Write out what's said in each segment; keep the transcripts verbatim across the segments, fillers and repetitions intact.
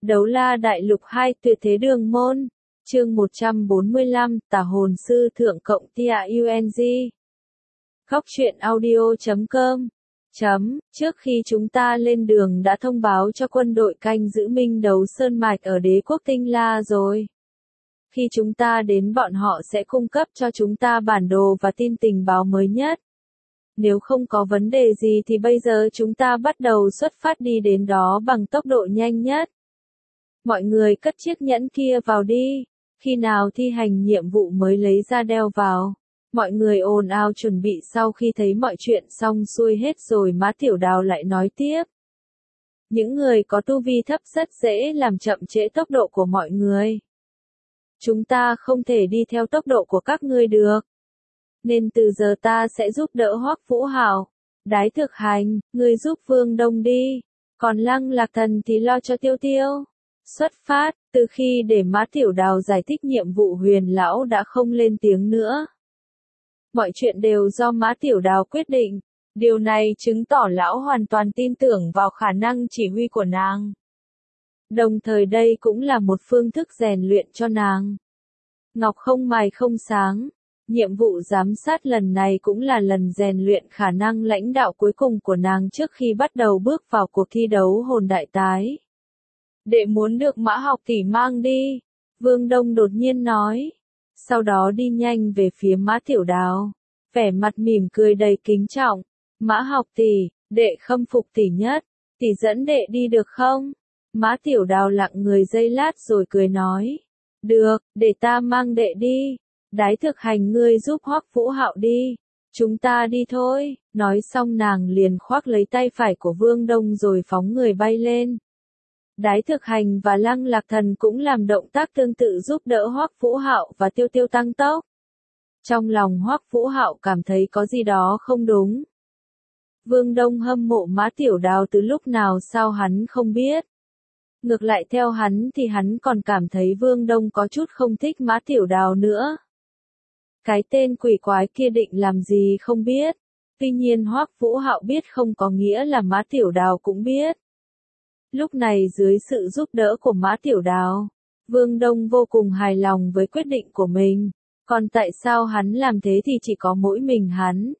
Đấu La Đại Lục hai Tuyệt Thế Đường Môn, chương một trăm bốn mươi lăm, Tà Hồn Sư Thượng cộng Tia u en giê. Góc truyện audio chấm com. Chấm, trước khi chúng ta lên đường đã thông báo cho quân đội canh giữ Minh Đấu Sơn Mạch ở đế quốc Tinh La rồi. Khi chúng ta đến bọn họ sẽ cung cấp cho chúng ta bản đồ và tin tình báo mới nhất. Nếu không có vấn đề gì thì bây giờ chúng ta bắt đầu xuất phát đi đến đó bằng tốc độ nhanh nhất. Mọi người cất chiếc nhẫn kia vào đi, khi nào thi hành nhiệm vụ mới lấy ra đeo vào. Mọi người ồn ào chuẩn bị sau khi thấy mọi chuyện xong xuôi hết rồi Má Tiểu Đào lại nói tiếp. Những người có tu vi thấp rất dễ làm chậm trễ tốc độ của mọi người. Chúng ta không thể đi theo tốc độ của các ngươi được. Nên từ giờ ta sẽ giúp đỡ Hoắc Vũ Hạo. Đái Thực Hành, ngươi giúp Vương Đông đi. Còn Lăng Lạc Thần thì lo cho Tiêu Tiêu. Xuất phát, từ khi để Má Tiểu Đào giải thích nhiệm vụ Huyền Lão đã không lên tiếng nữa. Mọi chuyện đều do Má Tiểu Đào quyết định. Điều này chứng tỏ lão hoàn toàn tin tưởng vào khả năng chỉ huy của nàng. Đồng thời đây cũng là một phương thức rèn luyện cho nàng. Ngọc không mài không sáng. Nhiệm vụ giám sát lần này cũng là lần rèn luyện khả năng lãnh đạo cuối cùng của nàng trước khi bắt đầu bước vào cuộc thi đấu hồn đại tái. Đệ muốn được Mã Học tỷ mang đi, Vương Đông đột nhiên nói. Sau đó đi nhanh về phía Má Tiểu Đào, vẻ mặt mỉm cười đầy kính trọng. Mã Học tỷ, đệ khâm phục tỷ nhất, tỷ dẫn đệ đi được không? Má Tiểu Đào lặng người giây lát rồi cười nói. Được, để ta mang đệ đi. Đái Thực Hành ngươi giúp Hoắc Vũ Hạo đi. Chúng ta đi thôi. Nói xong nàng liền khoác lấy tay phải của Vương Đông rồi phóng người bay lên. Đái Thực Hành và Lăng Lạc Thần cũng làm động tác tương tự giúp đỡ Hoắc Vũ Hạo và Tiêu Tiêu tăng tốc. Trong lòng Hoắc Vũ Hạo cảm thấy có gì đó không đúng. Vương Đông hâm mộ Má Tiểu Đào từ lúc nào sao hắn không biết. Ngược lại theo hắn thì hắn còn cảm thấy Vương Đông có chút không thích Má Tiểu Đào nữa. Cái tên quỷ quái kia định làm gì không biết. Tuy nhiên Hoắc Vũ Hạo biết không có nghĩa là Má Tiểu Đào cũng biết. Lúc này dưới sự giúp đỡ của Má Tiểu Đào, Vương Đông vô cùng hài lòng với quyết định của mình. Còn tại sao hắn làm thế thì chỉ có mỗi mình hắn.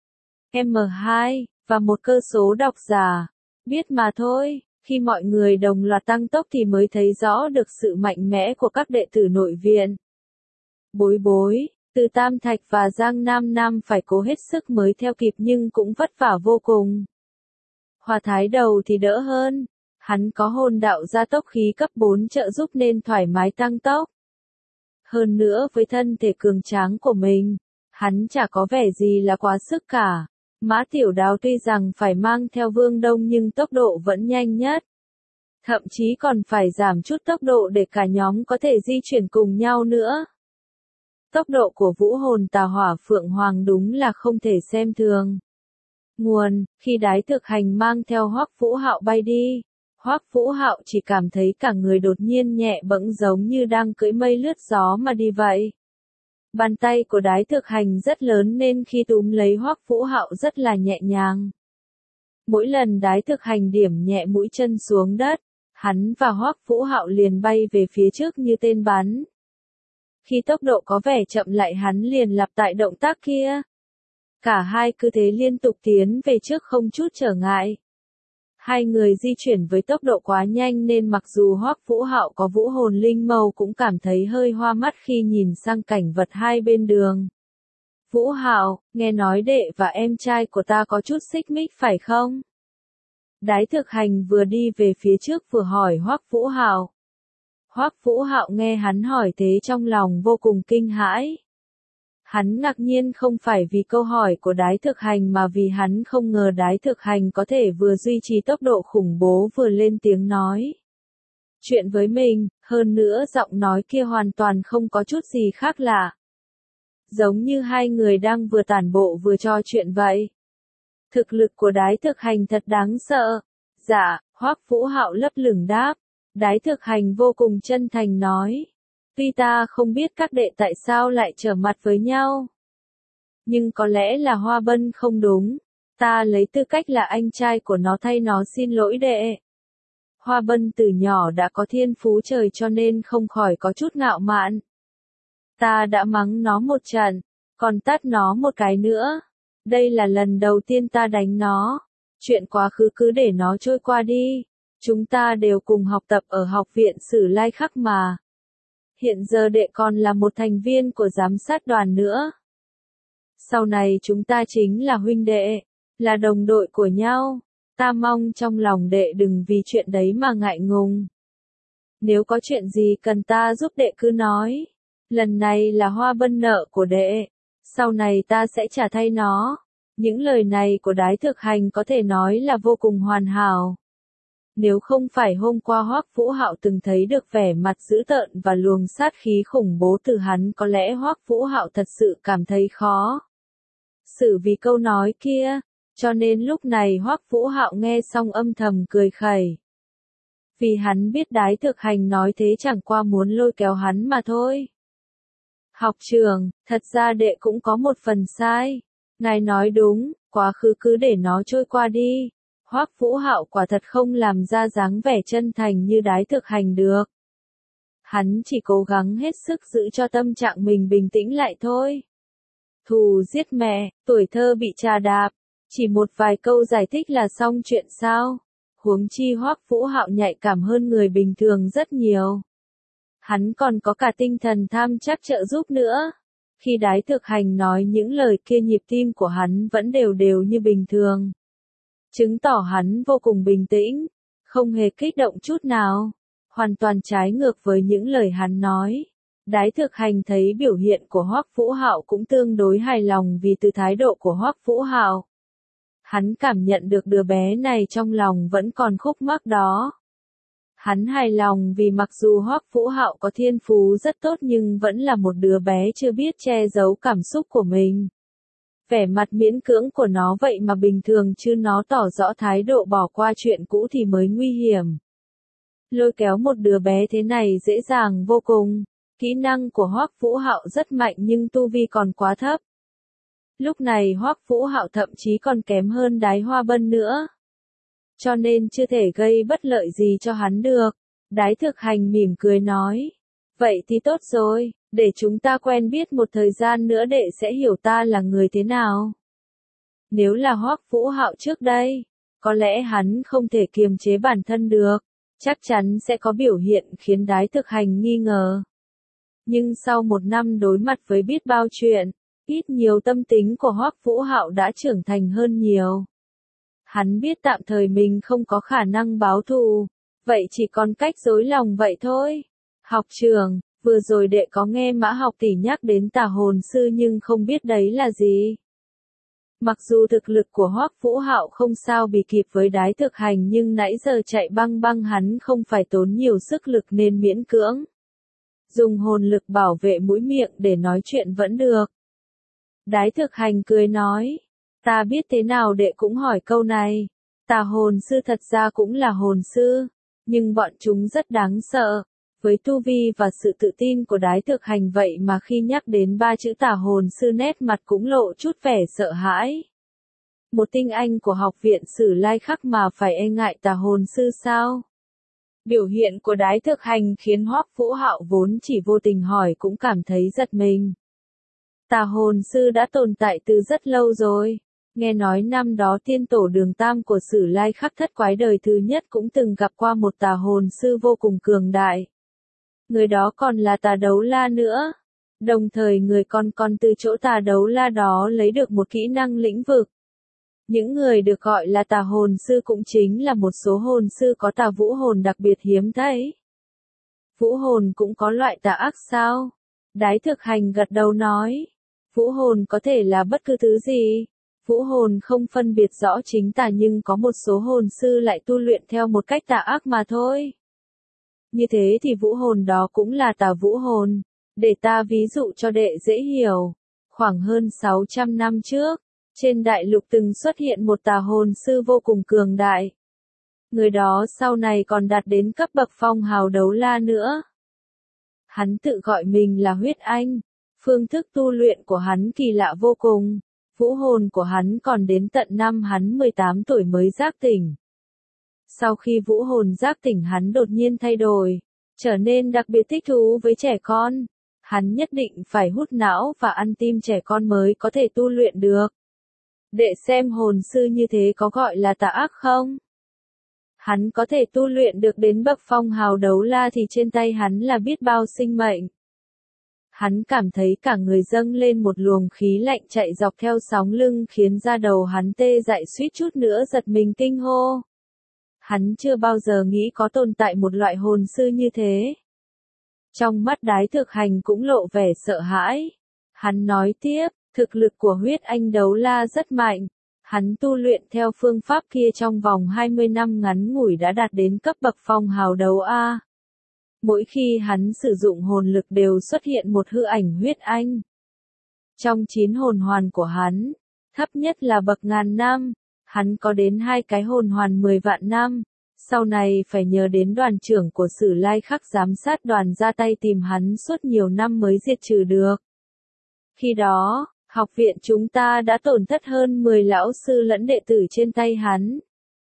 em hai, và một cơ số độc giả. Biết mà thôi, khi mọi người đồng loạt tăng tốc thì mới thấy rõ được sự mạnh mẽ của các đệ tử nội viện. Bối bối, từ Tam Thạch và Giang Nam Nam phải cố hết sức mới theo kịp nhưng cũng vất vả vô cùng. Hòa Thái Đầu thì đỡ hơn. Hắn có hồn đạo gia tốc khí cấp bốn trợ giúp nên thoải mái tăng tốc. Hơn nữa với thân thể cường tráng của mình, hắn chả có vẻ gì là quá sức cả. Má Tiểu Đào tuy rằng phải mang theo Vương Đông nhưng tốc độ vẫn nhanh nhất. Thậm chí còn phải giảm chút tốc độ để cả nhóm có thể di chuyển cùng nhau nữa. Tốc độ của vũ hồn Tà Hỏa Phượng Hoàng đúng là không thể xem thường. Nguồn, khi Đái Thực Hành mang theo Hoắc Vũ Hạo bay đi. Hoắc Vũ Hạo chỉ cảm thấy cả người đột nhiên nhẹ bẫng giống như đang cưỡi mây lướt gió mà đi vậy. Bàn tay của Đái Thực Hành rất lớn nên khi túm lấy Hoắc Vũ Hạo rất là nhẹ nhàng. Mỗi lần Đái Thực Hành điểm nhẹ mũi chân xuống đất, hắn và Hoắc Vũ Hạo liền bay về phía trước như tên bắn. Khi tốc độ có vẻ chậm lại hắn liền lặp lại động tác kia. Cả hai cứ thế liên tục tiến về trước không chút trở ngại. Hai người di chuyển với tốc độ quá nhanh nên mặc dù Hoắc Vũ Hạo có vũ hồn linh mâu cũng cảm thấy hơi hoa mắt khi nhìn sang cảnh vật hai bên đường. Vũ Hạo, nghe nói đệ và em trai của ta có chút xích mích phải không? Đái Thực Hành vừa đi về phía trước vừa hỏi Hoắc Vũ Hạo. Hoắc Vũ Hạo nghe hắn hỏi thế trong lòng vô cùng kinh hãi. Hắn ngạc nhiên không phải vì câu hỏi của Đái Thực Hành mà vì hắn không ngờ Đái Thực Hành có thể vừa duy trì tốc độ khủng bố vừa lên tiếng nói chuyện với mình, hơn nữa giọng nói kia hoàn toàn không có chút gì khác lạ. Giống như hai người đang vừa tản bộ vừa trò chuyện vậy. Thực lực của Đái Thực Hành thật đáng sợ. Dạ, Hoắc Vũ Hạo lấp lửng đáp. Đái Thực Hành vô cùng chân thành nói. Tuy ta không biết các đệ tại sao lại trở mặt với nhau. Nhưng có lẽ là Hoa Bân không đúng. Ta lấy tư cách là anh trai của nó thay nó xin lỗi đệ. Hoa Bân từ nhỏ đã có thiên phú trời cho nên không khỏi có chút ngạo mạn. Ta đã mắng nó một trận, còn tát nó một cái nữa. Đây là lần đầu tiên ta đánh nó. Chuyện quá khứ cứ để nó trôi qua đi. Chúng ta đều cùng học tập ở học viện Sử Lai Khắc mà. Hiện giờ đệ còn là một thành viên của giám sát đoàn nữa. Sau này chúng ta chính là huynh đệ, là đồng đội của nhau. Ta mong trong lòng đệ đừng vì chuyện đấy mà ngại ngùng. Nếu có chuyện gì cần ta giúp đệ cứ nói. Lần này là Hoa Bân nợ của đệ. Sau này ta sẽ trả thay nó. Những lời này của Đái Thực Hành có thể nói là vô cùng hoàn hảo. Nếu không phải hôm qua Hoắc Vũ Hạo từng thấy được vẻ mặt dữ tợn và luồng sát khí khủng bố từ hắn, có lẽ Hoắc Vũ Hạo thật sự cảm thấy khó xử vì câu nói kia, cho nên lúc này Hoắc Vũ Hạo nghe xong âm thầm cười khẩy. Vì hắn biết Đái Thực Hành nói thế chẳng qua muốn lôi kéo hắn mà thôi. Học trưởng, thật ra đệ cũng có một phần sai. Ngài nói đúng, quá khứ cứ để nó trôi qua đi. Hoắc Vũ Hạo quả thật không làm ra dáng vẻ chân thành như Đái Thực Hành được. Hắn chỉ cố gắng hết sức giữ cho tâm trạng mình bình tĩnh lại thôi. Thù giết mẹ, tuổi thơ bị trà đạp, chỉ một vài câu giải thích là xong chuyện sao? Huống chi Hoắc Vũ Hạo nhạy cảm hơn người bình thường rất nhiều. Hắn còn có cả tinh thần tham chắc trợ giúp nữa. Khi Đái Thực Hành nói những lời kia, nhịp tim của hắn vẫn đều đều như bình thường. Chứng tỏ hắn vô cùng bình tĩnh, không hề kích động chút nào. Hoàn toàn trái ngược với những lời hắn nói. Đái Thực Hành thấy biểu hiện của Hoắc Vũ Hạo cũng tương đối hài lòng vì từ thái độ của Hoắc Vũ Hạo. Hắn cảm nhận được đứa bé này trong lòng vẫn còn khúc mắc đó. Hắn hài lòng vì mặc dù Hoắc Vũ Hạo có thiên phú rất tốt nhưng vẫn là một đứa bé chưa biết che giấu cảm xúc của mình. Vẻ mặt miễn cưỡng của nó vậy mà bình thường chứ nó tỏ rõ thái độ bỏ qua chuyện cũ thì mới nguy hiểm. Lôi kéo một đứa bé thế này dễ dàng vô cùng. Kỹ năng của Hoắc Vũ Hạo rất mạnh nhưng tu vi còn quá thấp. Lúc này Hoắc Vũ Hạo thậm chí còn kém hơn Đái Hoa Bân nữa. Cho nên chưa thể gây bất lợi gì cho hắn được. Đái Thực Hành mỉm cười nói. Vậy thì tốt rồi, để chúng ta quen biết một thời gian nữa đệ sẽ hiểu ta là người thế nào. Nếu là Hoắc Vũ Hạo trước đây, có lẽ hắn không thể kiềm chế bản thân được. Chắc chắn sẽ có biểu hiện khiến Đái Thực Hành nghi ngờ. Nhưng sau một năm đối mặt với biết bao chuyện, ít nhiều tâm tính của Hoắc Vũ Hạo đã trưởng thành hơn nhiều. Hắn biết tạm thời mình không có khả năng báo thù, vậy chỉ còn cách dối lòng vậy thôi. Học trưởng, vừa rồi đệ có nghe Mã học tỷ nhắc đến Tà Hồn Sư nhưng không biết đấy là gì. Mặc dù thực lực của Hoắc Vũ Hạo không sao bị kịp với Đái Thực Hành nhưng nãy giờ chạy băng băng hắn không phải tốn nhiều sức lực nên miễn cưỡng. Dùng hồn lực bảo vệ mũi miệng để nói chuyện vẫn được. Đái Thực Hành cười nói. Ta biết thế nào đệ cũng hỏi câu này. Tà hồn sư thật ra cũng là hồn sư. Nhưng bọn chúng rất đáng sợ. Với tu vi và sự tự tin của Đái Thực Hành vậy mà khi nhắc đến ba chữ tà hồn sư nét mặt cũng lộ chút vẻ sợ hãi. Một tinh anh của học viện Sử Lai Khắc mà phải e ngại tà hồn sư sao? Biểu hiện của Đái Thực Hành khiến Hoắc Vũ Hạo vốn chỉ vô tình hỏi cũng cảm thấy giật mình. Tà hồn sư đã tồn tại từ rất lâu rồi. Nghe nói năm đó tiên tổ Đường Tam của Sử Lai Khắc thất quái đời thứ nhất cũng từng gặp qua một tà hồn sư vô cùng cường đại. Người đó còn là Tà Đấu La nữa. Đồng thời người còn còn từ chỗ Tà Đấu La đó lấy được một kỹ năng lĩnh vực. Những người được gọi là tà hồn sư cũng chính là một số hồn sư có tà vũ hồn đặc biệt hiếm thấy. Vũ hồn cũng có loại tà ác sao? Đái Thực Hành gật đầu nói. Vũ hồn có thể là bất cứ thứ gì. Vũ hồn không phân biệt rõ chính tà nhưng có một số hồn sư lại tu luyện theo một cách tà ác mà thôi. Như thế thì vũ hồn đó cũng là tà vũ hồn. Để ta ví dụ cho đệ dễ hiểu. Khoảng hơn sáu trăm năm trước, trên đại lục từng xuất hiện một tà hồn sư vô cùng cường đại. Người đó sau này còn đạt đến cấp bậc phong hào đấu la nữa. Hắn tự gọi mình là Huyết Anh. Phương thức tu luyện của hắn kỳ lạ vô cùng. Vũ hồn của hắn còn đến tận năm hắn mười tám tuổi mới giác tỉnh. Sau khi vũ hồn giác tỉnh hắn đột nhiên thay đổi, trở nên đặc biệt thích thú với trẻ con. Hắn nhất định phải hút não và ăn tim trẻ con mới có thể tu luyện được. Để xem hồn sư như thế có gọi là tà ác không? Hắn có thể tu luyện được đến bậc phong hào đấu la thì trên tay hắn là biết bao sinh mệnh. Hắn cảm thấy cả người dâng lên một luồng khí lạnh chạy dọc theo sóng lưng khiến da đầu hắn tê dại suýt chút nữa giật mình kinh hô. Hắn chưa bao giờ nghĩ có tồn tại một loại hồn sư như thế. Trong mắt Đái Thực Hành cũng lộ vẻ sợ hãi. Hắn nói tiếp, thực lực của huyết anh đấu la rất mạnh. Hắn tu luyện theo phương pháp kia trong vòng hai mươi năm ngắn ngủi đã đạt đến cấp bậc phong hào đấu A. Mỗi khi hắn sử dụng hồn lực đều xuất hiện một hư ảnh huyết anh. Trong chín hồn hoàn của hắn, thấp nhất là bậc ngàn năm, hắn có đến hai cái hồn hoàn mười vạn năm. Sau này phải nhờ đến đoàn trưởng của Sử Lai Khắc giám sát đoàn ra tay tìm hắn suốt nhiều năm mới diệt trừ được. Khi đó, học viện chúng ta đã tổn thất hơn mười lão sư lẫn đệ tử trên tay hắn.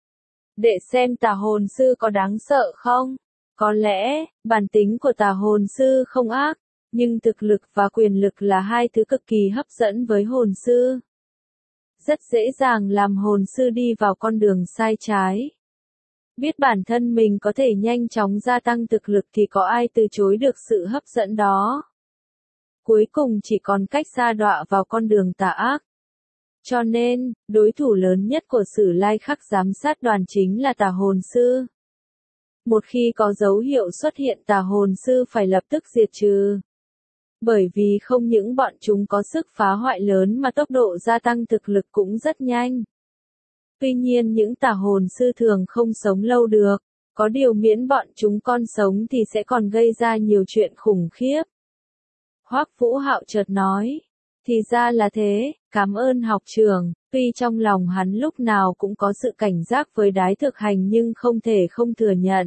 Để xem tà hồn sư có đáng sợ không? Có lẽ, bản tính của tà hồn sư không ác, nhưng thực lực và quyền lực là hai thứ cực kỳ hấp dẫn với hồn sư. Rất dễ dàng làm hồn sư đi vào con đường sai trái. Biết bản thân mình có thể nhanh chóng gia tăng thực lực thì có ai từ chối được sự hấp dẫn đó. Cuối cùng chỉ còn cách sa đọa vào con đường tà ác. Cho nên, đối thủ lớn nhất của Sử Lai Khắc giám sát đoàn chính là tà hồn sư. Một khi có dấu hiệu xuất hiện tà hồn sư phải lập tức diệt trừ. Bởi vì không những bọn chúng có sức phá hoại lớn mà tốc độ gia tăng thực lực cũng rất nhanh. Tuy nhiên những tà hồn sư thường không sống lâu được, có điều miễn bọn chúng còn sống thì sẽ còn gây ra nhiều chuyện khủng khiếp. Hoắc Vũ Hạo chợt nói, thì ra là thế, cảm ơn học trưởng. Tuy trong lòng hắn lúc nào cũng có sự cảnh giác với Đái Thực Hành nhưng không thể không thừa nhận.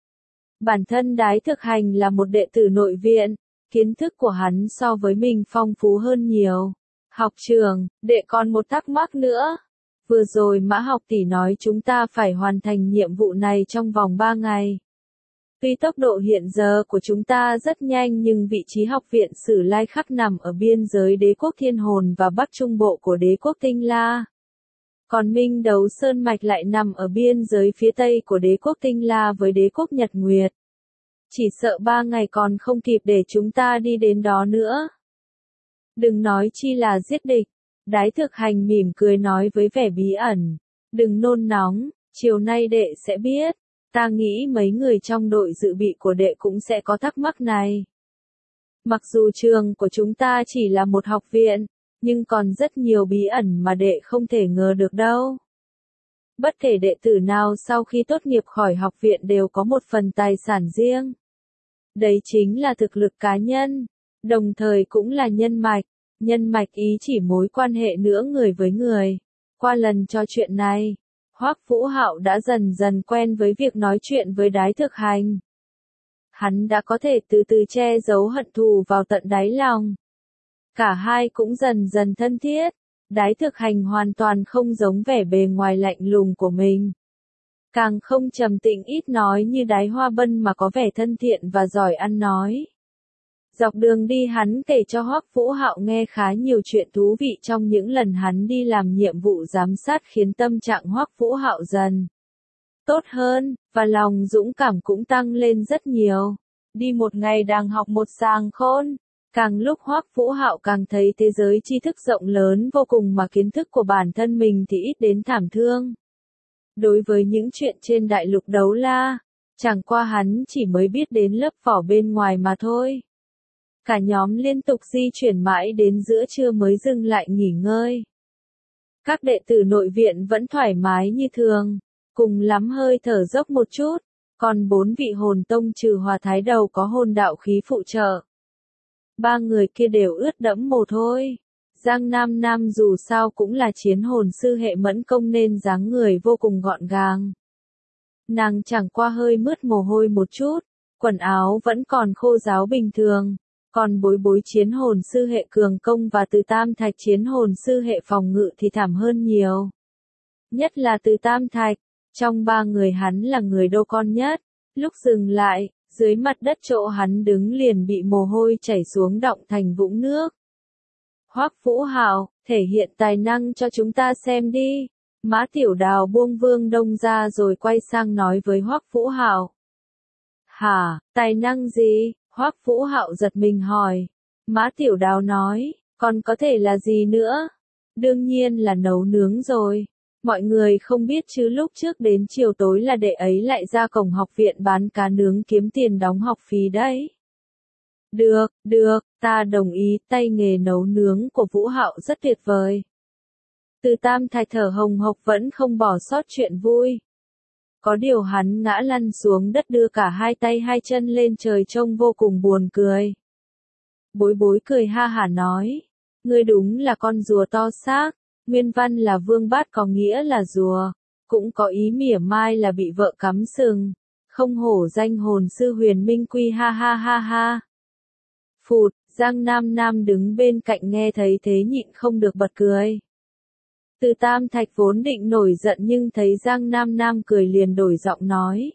Bản thân Đái Thực Hành là một đệ tử nội viện, kiến thức của hắn so với mình phong phú hơn nhiều. Học trưởng, đệ còn một thắc mắc nữa. Vừa rồi Mã học tỷ nói chúng ta phải hoàn thành nhiệm vụ này trong vòng ba ngày. Tuy tốc độ hiện giờ của chúng ta rất nhanh nhưng vị trí học viện Sử Lai Khắc nằm ở biên giới đế quốc Thiên Hồn và Bắc Trung Bộ của đế quốc Tinh La. Còn Minh Đấu Sơn Mạch lại nằm ở biên giới phía tây của đế quốc Tinh La với đế quốc Nhật Nguyệt. Chỉ sợ ba ngày còn không kịp để chúng ta đi đến đó nữa. Đừng nói chi là giết địch. Đái Thực Hành mỉm cười nói với vẻ bí ẩn. Đừng nôn nóng, chiều nay đệ sẽ biết. Ta nghĩ mấy người trong đội dự bị của đệ cũng sẽ có thắc mắc này. Mặc dù trường của chúng ta chỉ là một học viện, nhưng còn rất nhiều bí ẩn mà đệ không thể ngờ được đâu. Bất kể đệ tử nào sau khi tốt nghiệp khỏi học viện đều có một phần tài sản riêng. Đấy chính là thực lực cá nhân, đồng thời cũng là nhân mạch. Nhân mạch ý chỉ mối quan hệ nữa người với người. Qua lần trò chuyện này, Hoắc Vũ Hạo đã dần dần quen với việc nói chuyện với Đái Thực Hành. Hắn đã có thể từ từ che giấu hận thù vào tận đáy lòng. Cả hai cũng dần dần thân thiết. Đái Thực Hành hoàn toàn không giống vẻ bề ngoài lạnh lùng của mình. Càng không trầm tĩnh ít nói như Đái Hoa Bân mà có vẻ thân thiện và giỏi ăn nói. Dọc đường đi hắn kể cho Hoắc Vũ Hạo nghe khá nhiều chuyện thú vị trong những lần hắn đi làm nhiệm vụ giám sát khiến tâm trạng Hoắc Vũ Hạo dần tốt hơn, và lòng dũng cảm cũng tăng lên rất nhiều. Đi một ngày đang học một sàng khôn, càng lúc Hoắc Vũ Hạo càng thấy thế giới tri thức rộng lớn vô cùng mà kiến thức của bản thân mình thì ít đến thảm thương. Đối với những chuyện trên đại lục đấu la, chẳng qua hắn chỉ mới biết đến lớp vỏ bên ngoài mà thôi. Cả nhóm liên tục di chuyển mãi đến giữa trưa mới dừng lại nghỉ ngơi. Các đệ tử nội viện vẫn thoải mái như thường, cùng lắm hơi thở dốc một chút, còn bốn vị hồn tông trừ Hòa Thái Đầu có hồn đạo khí phụ trợ. Ba người kia đều ướt đẫm mồ thôi. Giang Nam Nam dù sao cũng là chiến hồn sư hệ mẫn công nên dáng người vô cùng gọn gàng. Nàng chẳng qua hơi mướt mồ hôi một chút, quần áo vẫn còn khô ráo bình thường. Còn Bối Bối chiến hồn sư hệ cường công và Từ Tam Thạch chiến hồn sư hệ phòng ngự thì thảm hơn nhiều. Nhất là Từ Tam Thạch, Trong ba người hắn là người đô con nhất. Lúc dừng lại, dưới mặt đất chỗ hắn đứng liền bị mồ hôi chảy xuống đọng thành vũng nước. Hoắc Vũ Hạo, thể hiện tài năng cho chúng ta xem đi. Mã Tiểu Đào buông Vương Đông ra rồi quay sang nói với Hoắc Vũ Hạo. Hả, tài năng gì? Hoắc Vũ Hạo giật mình hỏi. Mã Tiểu Đào nói, còn có thể là gì nữa? Đương nhiên là nấu nướng rồi. Mọi người không biết chứ lúc trước đến chiều tối là đệ ấy lại ra cổng học viện bán cá nướng kiếm tiền đóng học phí đấy. Được, được, ta đồng ý, tay nghề nấu nướng của Vũ Hạo rất tuyệt vời. Từ Tam Thạch thở hồng hộc vẫn không bỏ sót chuyện vui. Có điều hắn ngã lăn xuống đất đưa cả hai tay hai chân lên trời trông vô cùng buồn cười. Bối Bối cười ha hả nói, ngươi đúng là con rùa to xác, nguyên văn là vương bát có nghĩa là rùa, cũng có ý mỉa mai là bị vợ cắm sừng, không hổ danh hồn sư huyền minh quy ha ha ha ha. Phụt, Giang Nam Nam đứng bên cạnh nghe thấy thế nhịn không được bật cười. Từ Tam Thạch vốn định nổi giận nhưng thấy Giang Nam Nam cười liền đổi giọng nói.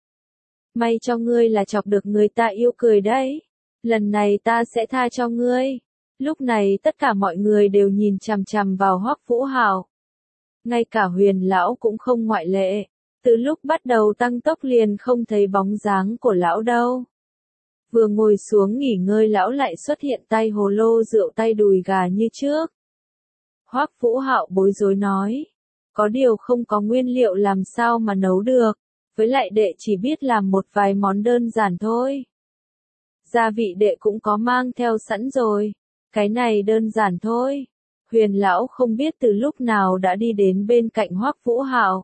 May cho ngươi là chọc được người ta yêu cười đấy. Lần này ta sẽ tha cho ngươi. Lúc này tất cả mọi người đều nhìn chằm chằm vào Hoắc Vũ Hạo. Ngay cả Huyền lão cũng không ngoại lệ. Từ lúc bắt đầu tăng tốc liền không thấy bóng dáng của lão đâu. Vừa ngồi xuống nghỉ ngơi lão lại xuất hiện tay hồ lô rượu tay đùi gà như trước. Hoắc Vũ Hạo bối rối nói, có điều không có nguyên liệu làm sao mà nấu được, với lại đệ chỉ biết làm một vài món đơn giản thôi. Gia vị đệ cũng có mang theo sẵn rồi, cái này đơn giản thôi. Huyền lão không biết từ lúc nào đã đi đến bên cạnh Hoắc Vũ Hạo.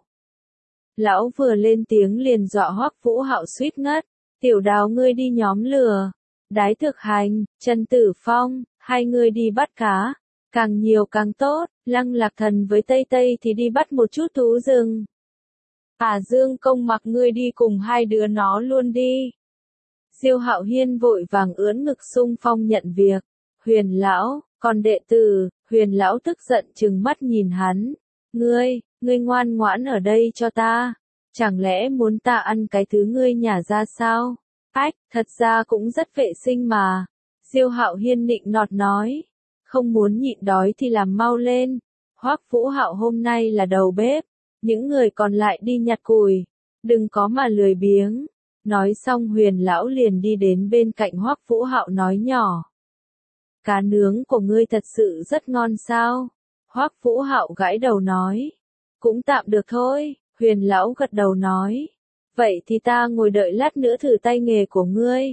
Lão vừa lên tiếng liền dọa Hoắc Vũ Hạo suýt ngất, Tiểu Đào ngươi đi nhóm lửa, Đái Thực Hành, Trần Tử Phong, hai người đi bắt cá. Càng nhiều càng tốt, Lăng Lạc Thần với Tây Tây thì đi bắt một chút thú rừng. À Dương Công mặc ngươi đi cùng hai đứa nó luôn đi. Diêu Hạo Hiên vội vàng ưỡn ngực xung phong nhận việc. Huyền lão, còn đệ tử, Huyền lão tức giận trừng mắt nhìn hắn. Ngươi, ngươi ngoan ngoãn ở đây cho ta. Chẳng lẽ muốn ta ăn cái thứ ngươi nhả ra sao? Ách, thật ra cũng rất vệ sinh mà. Diêu Hạo Hiên nịnh nọt nói. Không muốn nhịn đói thì làm mau lên. Hoắc Vũ Hạo hôm nay là đầu bếp. Những người còn lại đi nhặt củi. Đừng có mà lười biếng. Nói xong Huyền lão liền đi đến bên cạnh Hoắc Vũ Hạo nói nhỏ. Cá nướng của ngươi thật sự rất ngon sao? Hoắc Vũ Hạo gãi đầu nói. Cũng tạm được thôi, Huyền lão gật đầu nói. Vậy thì ta ngồi đợi lát nữa thử tay nghề của ngươi.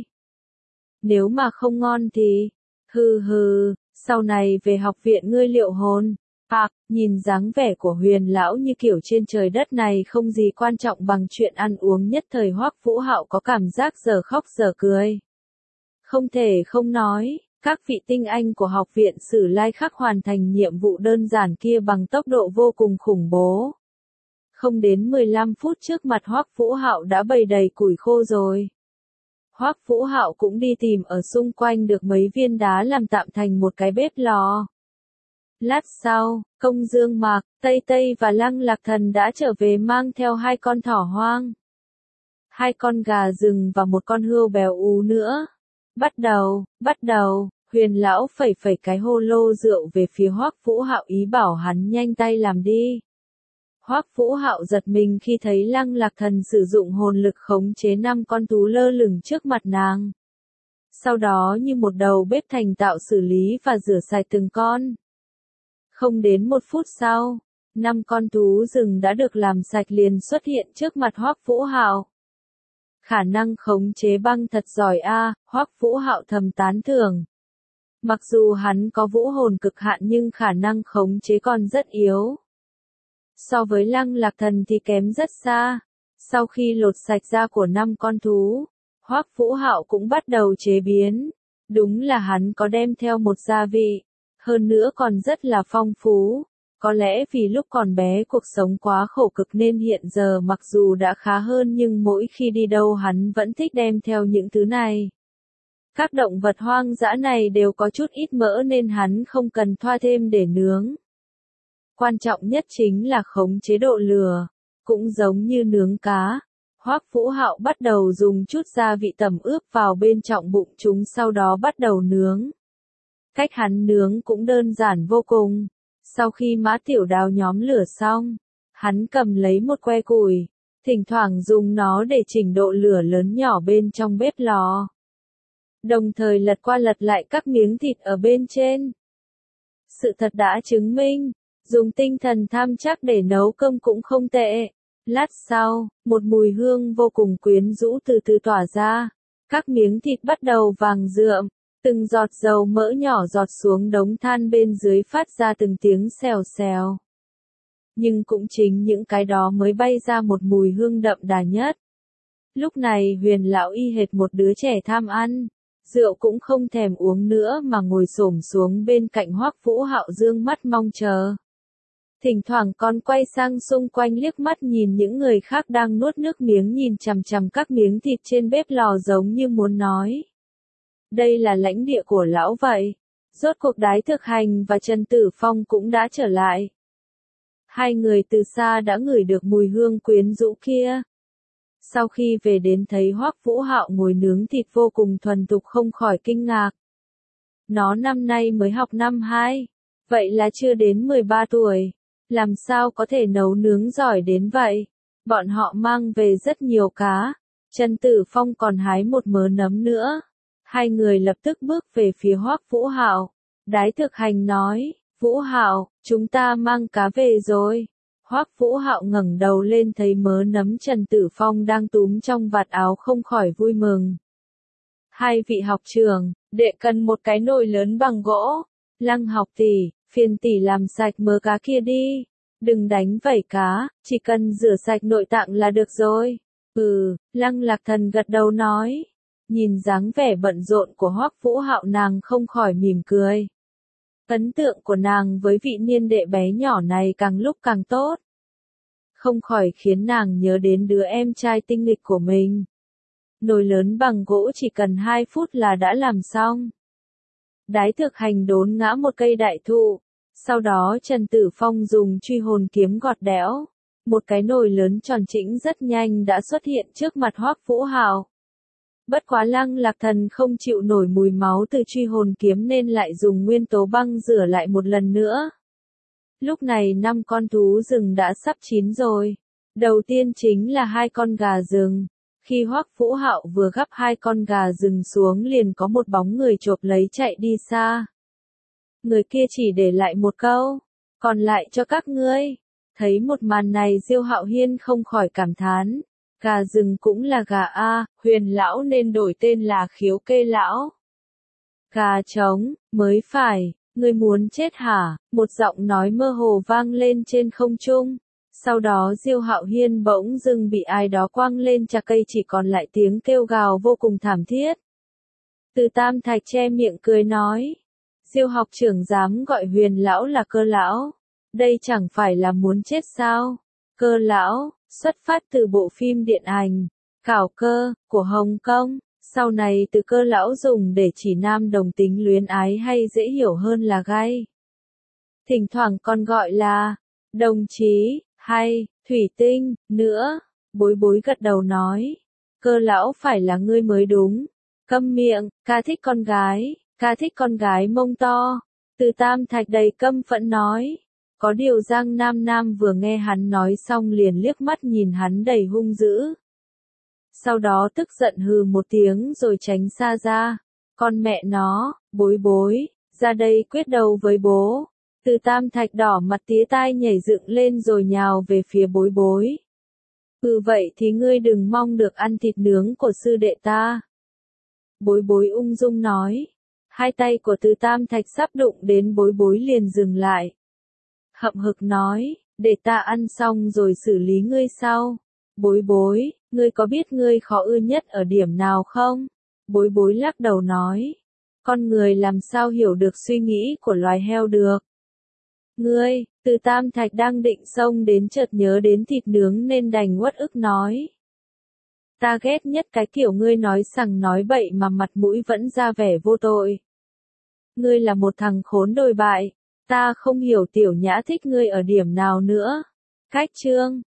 Nếu mà không ngon thì, hừ hừ, sau này về học viện ngươi liệu hồn. À, nhìn dáng vẻ của Huyền lão như kiểu trên trời đất này không gì quan trọng bằng chuyện ăn uống nhất thời Hoắc Vũ Hạo có cảm giác giờ khóc giờ cười. Không thể không nói, các vị tinh anh của học viện Sử Lai Khắc hoàn thành nhiệm vụ đơn giản kia bằng tốc độ vô cùng khủng bố. Không đến mười lăm phút trước mặt Hoắc Vũ Hạo đã bày đầy củi khô rồi. Hoắc Vũ Hạo cũng đi tìm ở xung quanh được mấy viên đá làm tạm thành một cái bếp lò. Lát sau, Công Dương Mạc, Tây Tây và Lăng Lạc Thần đã trở về mang theo hai con thỏ hoang, hai con gà rừng và một con hươu bèo ú nữa. Bắt đầu, bắt đầu, Huyền lão phẩy phẩy cái hô lô rượu về phía Hoắc Vũ Hạo ý bảo hắn nhanh tay làm đi. Hoắc Vũ Hạo giật mình khi thấy Lăng Lạc Thần sử dụng hồn lực khống chế năm con thú lơ lửng trước mặt nàng. Sau đó như một đầu bếp thành thạo xử lý và rửa sạch từng con. Không đến một phút sau, năm con thú rừng đã được làm sạch liền xuất hiện trước mặt Hoắc Vũ Hạo. Khả năng khống chế băng thật giỏi a, à, Hoắc Vũ Hạo thầm tán thưởng. Mặc dù hắn có vũ hồn cực hạn nhưng khả năng khống chế còn rất yếu. So với Lăng Lạc Thần thì kém rất xa. Sau khi lột sạch da của năm con thú, Hoắc Vũ Hạo cũng bắt đầu chế biến. Đúng là hắn có đem theo một gia vị, hơn nữa còn rất là phong phú. Có lẽ vì lúc còn bé cuộc sống quá khổ cực nên hiện giờ mặc dù đã khá hơn nhưng mỗi khi đi đâu hắn vẫn thích đem theo những thứ này. Các động vật hoang dã này đều có chút ít mỡ nên hắn không cần thoa thêm để nướng. Quan trọng nhất chính là khống chế độ lửa. cũng giống như nướng cá. Hoắc Vũ Hạo bắt đầu dùng chút gia vị tẩm ướp vào bên trong bụng chúng sau đó bắt đầu nướng. Cách hắn nướng cũng đơn giản vô cùng. Sau khi Mã Tiểu Đào nhóm lửa xong, hắn cầm lấy một que củi, thỉnh thoảng dùng nó để chỉnh độ lửa lớn nhỏ bên trong bếp lò. Đồng thời lật qua lật lại các miếng thịt ở bên trên. Sự thật đã chứng minh, dùng tinh thần tham chắc để nấu cơm cũng không tệ. Lát sau, một mùi hương vô cùng quyến rũ từ từ tỏa ra. Các miếng thịt bắt đầu vàng rượm, từng giọt dầu mỡ nhỏ giọt xuống đống than bên dưới phát ra từng tiếng xèo xèo. Nhưng cũng chính những cái đó mới bay ra một mùi hương đậm đà nhất. Lúc này Huyền lão y hệt một đứa trẻ tham ăn, rượu cũng không thèm uống nữa mà ngồi xổm xuống bên cạnh Hoắc Vũ Hạo dương mắt mong chờ. Thỉnh thoảng còn quay sang xung quanh liếc mắt nhìn những người khác đang nuốt nước miếng nhìn chằm chằm các miếng thịt trên bếp lò giống như muốn nói. Đây là lãnh địa của lão vậy. Rốt cuộc Đái Thực Hành và Trần Tử Phong cũng đã trở lại. Hai người từ xa đã ngửi được mùi hương quyến rũ kia. Sau khi về đến thấy Hoắc Vũ Hạo ngồi nướng thịt vô cùng thuần thục không khỏi kinh ngạc. Nó năm nay mới học năm hai, vậy là chưa đến mười ba tuổi. Làm sao có thể nấu nướng giỏi đến vậy? Bọn họ mang về rất nhiều cá. Trần Tử Phong còn hái một mớ nấm nữa. Hai người lập tức bước về phía Hoắc Vũ Hạo. Đái Thực Hành nói, Vũ Hạo, chúng ta mang cá về rồi. Hoắc Vũ Hạo ngẩng đầu lên thấy mớ nấm Trần Tử Phong đang túm trong vạt áo không khỏi vui mừng. Hai vị học trưởng, đệ cần một cái nồi lớn bằng gỗ. Lăng học tỷ, phiền tỷ làm sạch mớ cá kia đi. Đừng đánh vảy cá, chỉ cần rửa sạch nội tạng là được rồi. Ừ, Lăng Lạc Thần gật đầu nói. Nhìn dáng vẻ bận rộn của Hoắc Vũ Hạo nàng không khỏi mỉm cười. Ấn tượng của nàng với vị niên đệ bé nhỏ này càng lúc càng tốt. Không khỏi khiến nàng nhớ đến đứa em trai tinh nghịch của mình. Nồi lớn bằng gỗ chỉ cần hai phút là đã làm xong. Đái Thực Hành đốn ngã một cây đại thụ. Sau đó Trần Tử Phong dùng truy hồn kiếm gọt đẽo. Một cái nồi lớn tròn trĩnh rất nhanh đã xuất hiện trước mặt Hoắc Vũ Hạo. Bất quá Lăng Lạc Thần không chịu nổi mùi máu từ truy hồn kiếm nên lại dùng nguyên tố băng rửa lại một lần nữa. Lúc này năm con thú rừng đã sắp chín rồi. Đầu tiên chính là hai con gà rừng. Khi Hoắc Vũ Hạo vừa gắp hai con gà rừng xuống liền có một bóng người chộp lấy chạy đi xa. Người kia chỉ để lại một câu, còn lại cho các ngươi. Thấy một màn này Diêu Hạo Hiên không khỏi cảm thán. Gà rừng cũng là gà a, Huyền lão nên đổi tên là Khiếu Kê lão. Gà trống, mới phải, ngươi muốn chết hả? Một giọng nói mơ hồ vang lên trên không trung. Sau đó Diêu Hạo Hiên bỗng dưng bị ai đó quăng lên chạc cây chỉ còn lại tiếng kêu gào vô cùng thảm thiết. Từ Tam Thạch che miệng cười nói. Diêu học trưởng dám gọi Huyền lão là Cơ lão. Đây chẳng phải là muốn chết sao? Cơ lão, xuất phát từ bộ phim điện ảnh, Cảo Cơ, của Hồng Kông, sau này từ Cơ lão dùng để chỉ nam đồng tính luyến ái hay dễ hiểu hơn là gay. Thỉnh thoảng còn gọi là, đồng chí, hay, thủy tinh, nữa, Bối Bối gật đầu nói. Cơ lão phải là ngươi mới đúng. Câm miệng, ca thích con gái, ca thích con gái mông to. Từ Tam Thạch đầy căm phẫn nói. Có điều Giang Nam Nam vừa nghe hắn nói xong liền liếc mắt nhìn hắn đầy hung dữ. Sau đó tức giận hừ một tiếng rồi tránh xa ra. Con mẹ nó, Bối Bối, ra đây quyết đầu với bố. Từ Tam Thạch đỏ mặt tía tai nhảy dựng lên rồi nhào về phía Bối Bối. Ừ vậy thì ngươi đừng mong được ăn thịt nướng của sư đệ ta. Bối Bối ung dung nói. Hai tay của Từ Tam Thạch sắp đụng đến Bối Bối liền dừng lại. Hậm hực nói, để ta ăn xong rồi xử lý ngươi sau. Bối Bối, ngươi có biết ngươi khó ưa nhất ở điểm nào không? Bối Bối lắc đầu nói. Con người làm sao hiểu được suy nghĩ của loài heo được? Ngươi, Từ Tam Thạch đang định xông đến chợt nhớ đến thịt nướng nên đành uất ức nói. Ta ghét nhất cái kiểu ngươi nói sằng nói bậy mà mặt mũi vẫn ra vẻ vô tội. Ngươi là một thằng khốn đồi bại. Ta không hiểu Tiểu Nhã thích ngươi ở điểm nào nữa. Cách chương